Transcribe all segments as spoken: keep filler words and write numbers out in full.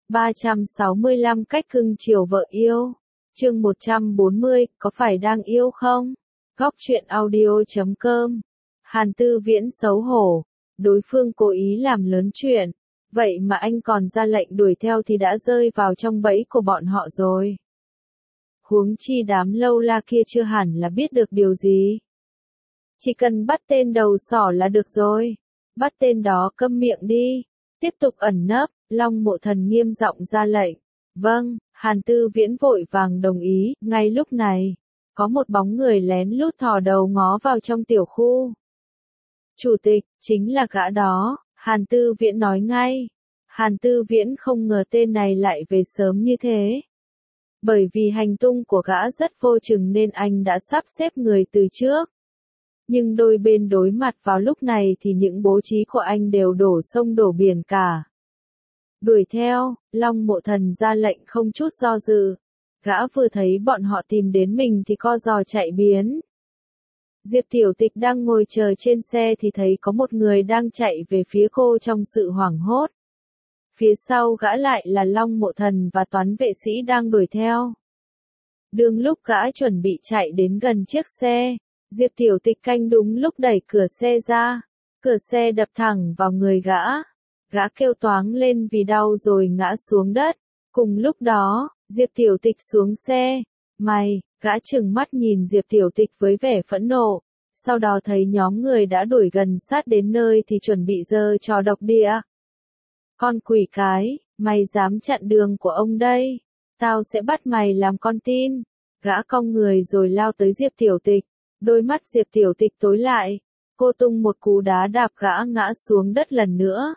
ba trăm sáu mươi lăm cách cưng chiều vợ yêu. Chương một trăm bốn mươi, có phải đang yêu không? Góc truyện audio chấm com. Hàn Tư Viễn xấu hổ, đối phương cố ý làm lớn chuyện, vậy mà anh còn ra lệnh đuổi theo thì đã rơi vào trong bẫy của bọn họ rồi. Huống chi đám lâu la kia chưa hẳn là biết được điều gì. Chỉ cần bắt tên đầu sỏ là được rồi. Bắt tên đó câm miệng đi. Tiếp tục ẩn nấp, Long Mộ Thần nghiêm giọng ra lệnh. Vâng, Hàn Tư Viễn vội vàng đồng ý. Ngay lúc này, có một bóng người lén lút thò đầu ngó vào trong tiểu khu. Chủ tịch, chính là gã đó, Hàn Tư Viễn nói ngay. Hàn Tư Viễn không ngờ tên này lại về sớm như thế. Bởi vì hành tung của gã rất vô chừng nên anh đã sắp xếp người từ trước. Nhưng đôi bên đối mặt vào lúc này thì những bố trí của anh đều đổ sông đổ biển cả. Đuổi theo, Long Mộ Thần ra lệnh không chút do dự. Gã vừa thấy bọn họ tìm đến mình thì co giò chạy biến. Diệp Tiểu Tịch đang ngồi chờ trên xe thì thấy có một người đang chạy về phía cô trong sự hoảng hốt. Phía sau gã lại là Long Mộ Thần và toán vệ sĩ đang đuổi theo. Đương lúc gã chuẩn bị chạy đến gần chiếc xe, Diệp Tiểu Tịch canh đúng lúc đẩy cửa xe ra. Cửa xe đập thẳng vào người gã. Gã kêu toáng lên vì đau rồi ngã xuống đất. Cùng lúc đó, Diệp Tiểu Tịch xuống xe. Mày, gã trừng mắt nhìn Diệp Tiểu Tịch với vẻ phẫn nộ. Sau đó thấy nhóm người đã đuổi gần sát đến nơi thì chuẩn bị giơ trò độc địa. Con quỷ cái, mày dám chặn đường của ông đây. Tao sẽ bắt mày làm con tin. Gã cong người rồi lao tới Diệp Tiểu Tịch. Đôi mắt Diệp Tiểu Tịch tối lại. Cô tung một cú đá đạp gã ngã xuống đất lần nữa.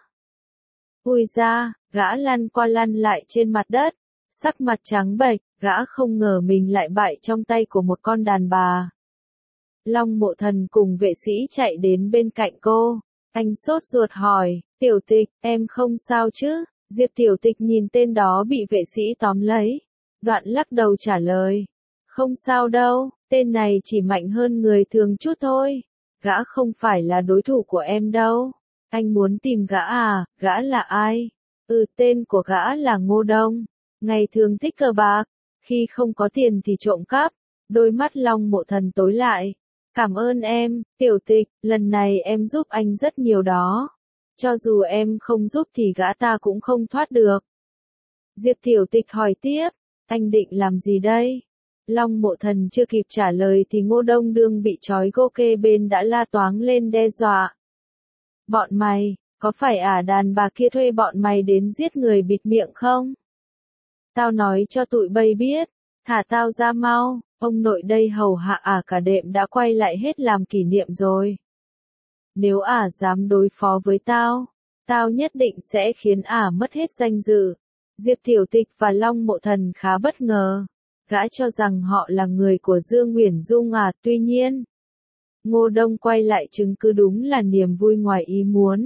Ui ra, gã lăn qua lăn lại trên mặt đất. Sắc mặt trắng bệch, gã không ngờ mình lại bại trong tay của một con đàn bà. Long Mộ Thần cùng vệ sĩ chạy đến bên cạnh cô. Anh sốt ruột hỏi, Tiểu Tịch, em không sao chứ? Diệp Tiểu Tịch nhìn tên đó bị vệ sĩ tóm lấy. Đoạn lắc đầu trả lời. Không sao đâu, tên này chỉ mạnh hơn người thường chút thôi. Gã không phải là đối thủ của em đâu. Anh muốn tìm gã à, gã là ai? Ừ, tên của gã là Ngô Đông. Ngày thường thích cờ bạc, khi không có tiền thì trộm cắp. Đôi mắt Long Mộ Thần tối lại. Cảm ơn em, Tiểu Tịch, lần này em giúp anh rất nhiều đó. Cho dù em không giúp thì gã ta cũng không thoát được. Diệp Tiểu Tịch hỏi tiếp, anh định làm gì đây? Long Mộ Thần chưa kịp trả lời thì Ngô Đông Đương bị trói gô kê bên đã la toáng lên đe dọa. Bọn mày, có phải ả đàn bà kia thuê bọn mày đến giết người bịt miệng không? Tao nói cho tụi bay biết, thả tao ra mau, ông nội đây hầu hạ ả cả đêm đã quay lại hết làm kỷ niệm rồi. Nếu ả dám đối phó với tao, tao nhất định sẽ khiến ả mất hết danh dự. Diệp Tiểu Tịch và Long Mộ Thần khá bất ngờ. Gã cho rằng họ là người của Dương Uyển Dung à, tuy nhiên. Ngô Đông quay lại chứng cứ đúng là niềm vui ngoài ý muốn.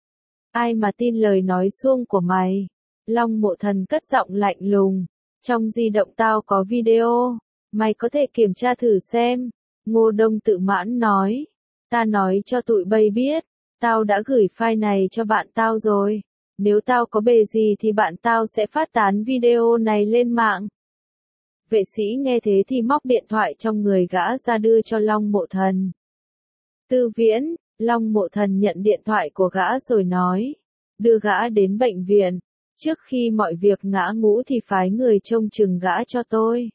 Ai mà tin lời nói suông của mày? Long Mộ Thần cất giọng lạnh lùng. Trong di động tao có video. Mày có thể kiểm tra thử xem. Ngô Đông tự mãn nói. Ta nói cho tụi bay biết. Tao đã gửi file này cho bạn tao rồi. Nếu tao có bề gì thì bạn tao sẽ phát tán video này lên mạng. Vệ sĩ nghe thế thì móc điện thoại trong người gã ra đưa cho Long Mộ Thần. Tư Viễn, Long Mộ Thần nhận điện thoại của gã rồi nói. Đưa gã đến bệnh viện. Trước khi mọi việc ngã ngũ thì phái người trông chừng gã cho tôi.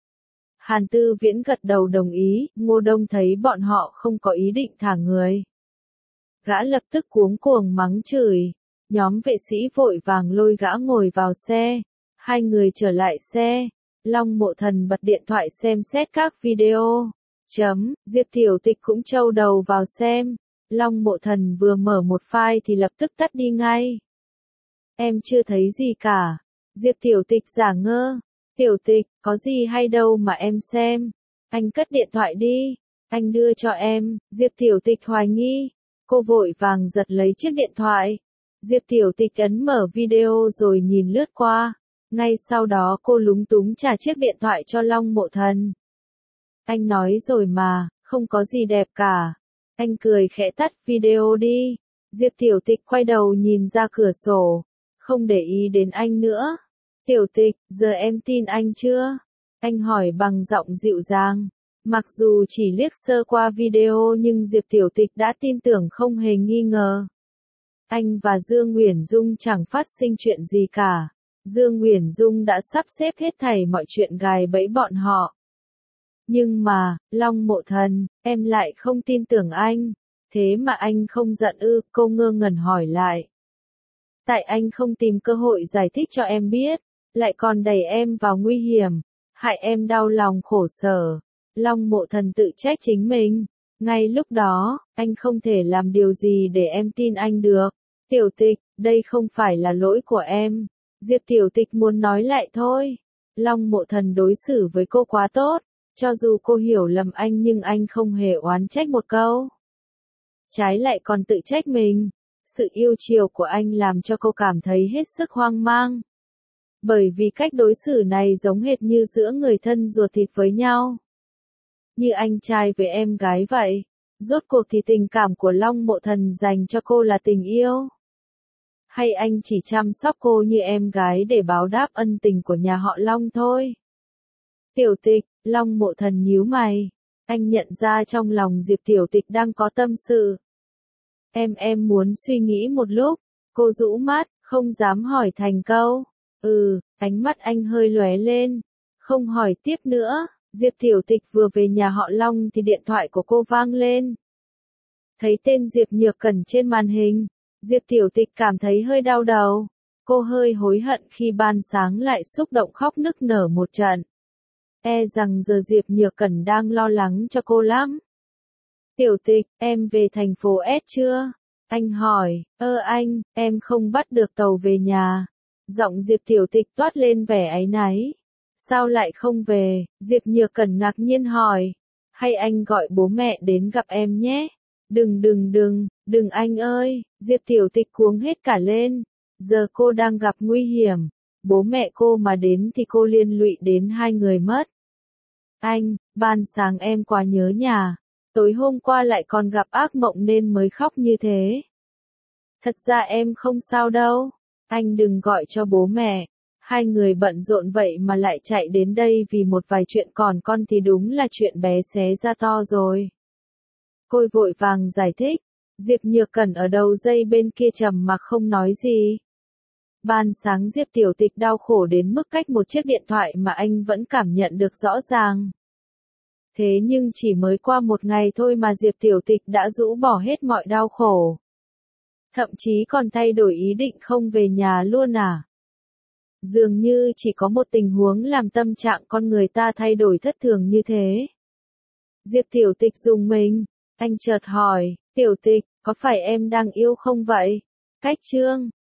Hàn Tư Viễn gật đầu đồng ý, Ngô Đông thấy bọn họ không có ý định thả người. Gã lập tức cuống cuồng mắng chửi. Nhóm vệ sĩ vội vàng lôi gã ngồi vào xe. Hai người trở lại xe. Long Mộ Thần bật điện thoại xem xét các video. Chấm, Diệp Tiểu Tịch cũng trâu đầu vào xem. Long Mộ Thần vừa mở một file thì lập tức tắt đi ngay. Em chưa thấy gì cả. Diệp Tiểu Tịch giả ngơ. Tiểu Tịch, có gì hay đâu mà em xem. Anh cất điện thoại đi. Anh đưa cho em. Diệp Tiểu Tịch hoài nghi. Cô vội vàng giật lấy chiếc điện thoại. Diệp Tiểu Tịch ấn mở video rồi nhìn lướt qua. Ngay sau đó cô lúng túng trả chiếc điện thoại cho Long Mộ Thần. Anh nói rồi mà, không có gì đẹp cả. Anh cười khẽ tắt video đi. Diệp Tiểu Tịch quay đầu nhìn ra cửa sổ. không để ý đến anh nữa. Tiểu Tịch, giờ em tin anh chưa? Anh hỏi bằng giọng dịu dàng. Mặc dù chỉ liếc sơ qua video nhưng Diệp Tiểu Tịch đã tin tưởng không hề nghi ngờ. Anh và Dương Uyển Dung chẳng phát sinh chuyện gì cả. Dương Uyển Dung đã sắp xếp hết thảy mọi chuyện gài bẫy bọn họ. Nhưng mà, Long Mộ Thần, em lại không tin tưởng anh. Thế mà anh không giận ư? Cô ngơ ngẩn hỏi lại. Tại anh không tìm cơ hội giải thích cho em biết, lại còn đẩy em vào nguy hiểm, hại em đau lòng khổ sở. Long Mộ Thần tự trách chính mình. Ngay lúc đó, anh không thể làm điều gì để em tin anh được. Tiểu Tịch, đây không phải là lỗi của em. Diệp Tiểu Tịch muốn nói lại thôi. Long Mộ Thần đối xử với cô quá tốt. Cho dù cô hiểu lầm anh nhưng anh không hề oán trách một câu. Trái lại còn tự trách mình. Sự yêu chiều của anh làm cho cô cảm thấy hết sức hoang mang. Bởi vì cách đối xử này giống hệt như giữa người thân ruột thịt với nhau. Như anh trai với em gái vậy. Rốt cuộc thì tình cảm của Long Mộ Thần dành cho cô là tình yêu? Hay anh chỉ chăm sóc cô như em gái để báo đáp ân tình của nhà họ Long thôi? Tiểu Tịch, Long Mộ Thần nhíu mày. Anh nhận ra trong lòng Diệp Tiểu Tịch đang có tâm sự. Em em muốn suy nghĩ một lúc. Cô rũ mắt, không dám hỏi thành câu. Ừ, ánh mắt anh hơi lóe lên. Không hỏi tiếp nữa. Diệp Tiểu Tịch vừa về nhà họ Long thì điện thoại của cô vang lên. Thấy tên Diệp Nhược Cẩn trên màn hình, Diệp Tiểu Tịch cảm thấy hơi đau đầu. Cô hơi hối hận khi ban sáng lại xúc động khóc nức nở một trận. E rằng giờ Diệp Nhược Cẩn đang lo lắng cho cô lắm. Tiểu Tịch, em về thành phố S chưa? Anh hỏi. Ơ anh, em không bắt được tàu về nhà. Giọng Diệp Tiểu Tịch toát lên vẻ áy náy. Sao lại không về? Diệp Nhược Cẩn ngạc nhiên hỏi. Hay anh gọi bố mẹ đến gặp em nhé? Đừng đừng đừng, đừng anh ơi, Diệp Tiểu Tịch cuống hết cả lên. Giờ cô đang gặp nguy hiểm. Bố mẹ cô mà đến thì cô liên lụy đến hai người mất. Anh, ban sáng em quá nhớ nhà. Tối hôm qua lại còn gặp ác mộng nên mới khóc như thế. Thật ra em không sao đâu. Anh đừng gọi cho bố mẹ. Hai người bận rộn vậy mà lại chạy đến đây vì một vài chuyện, còn con thì đúng là chuyện bé xé ra to rồi. Cô vội vàng giải thích. Diệp Nhược Cẩn ở đầu dây bên kia trầm mặc không nói gì. Ban sáng Diệp Tiểu Tịch đau khổ đến mức cách một chiếc điện thoại mà anh vẫn cảm nhận được rõ ràng. Thế nhưng chỉ mới qua một ngày thôi mà Diệp Tiểu Tịch đã rũ bỏ hết mọi đau khổ. Thậm chí còn thay đổi ý định không về nhà luôn à. Dường như chỉ có một tình huống làm tâm trạng con người ta thay đổi thất thường như thế. Diệp Tiểu Tịch rùng mình. Anh chợt hỏi, Tiểu Tịch, có phải em đang yêu không vậy? Cách chương